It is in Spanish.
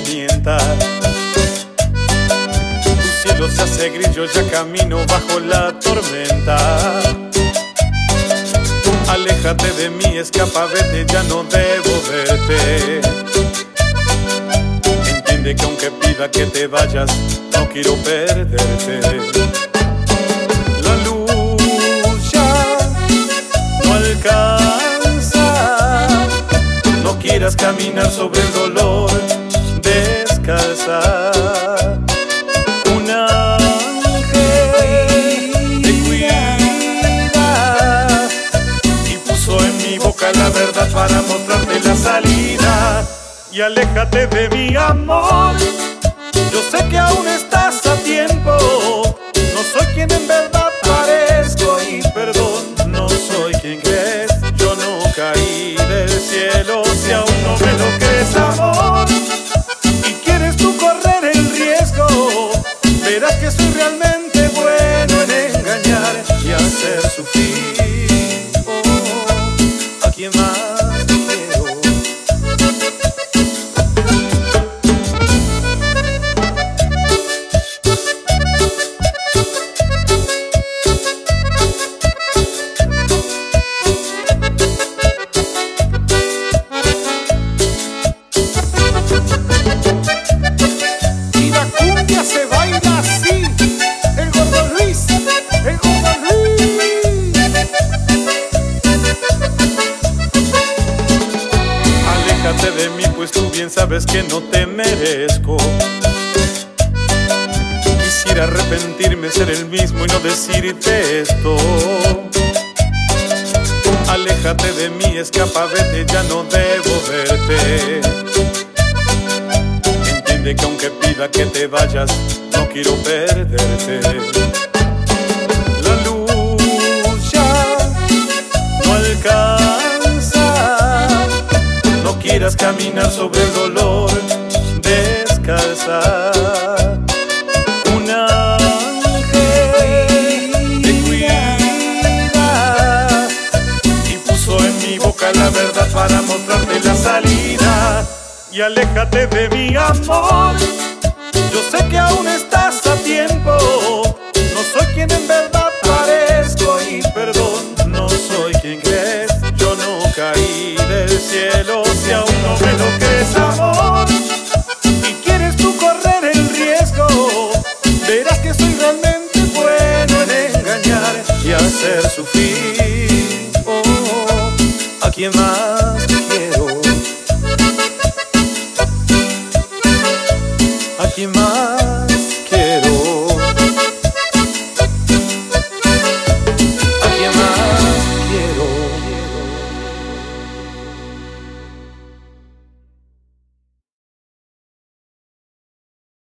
mientas. Tu cielo se hace gris, yo ya camino bajo la tormenta. Aléjate de mí, escapa, vete, ya no debo verte. Entiende que aunque pida que te vayas, no quiero perderte. La luz ya no alcanza, no quieras caminar sobre el dolor descalza. Un ángel te cuida y puso en mi boca la verdad para mostrarte la salida. Y aléjate de mi amor, yo sé que aún estás a tiempo. No soy quien en verdad parezco y perdón, no soy quien crees. Yo no caí del cielo, si aún no me lo crees, amor, y quieres tú correr el riesgo, verás que soy realmente bueno en engañar y hacer sufrir. Oh, ¿a quién más? Aléjate de mí, pues tú bien sabes que no te merezco. Quisiera arrepentirme, ser el mismo y no decirte esto. Aléjate de mí, escapa, vete, ya no debo verte. Entiende que aunque pida que te vayas, no quiero perderte. La luz ya no alcanza, no quieras caminar sobre el dolor descalza. Un ángel te cuida y puso en mi boca la verdad para mostrarte la salida. Y aléjate de mi amor, yo sé que aún estás a tiempo. No soy quien en verdad parezco y perdón, no soy quien crees. Yo no caí del cielo, si aún no me lo crees, amor, y quieres tú correr el riesgo, verás que soy realmente bueno en engañar y hacer sufrir. Oh, ¿a quién más quiero? ¿A quién más?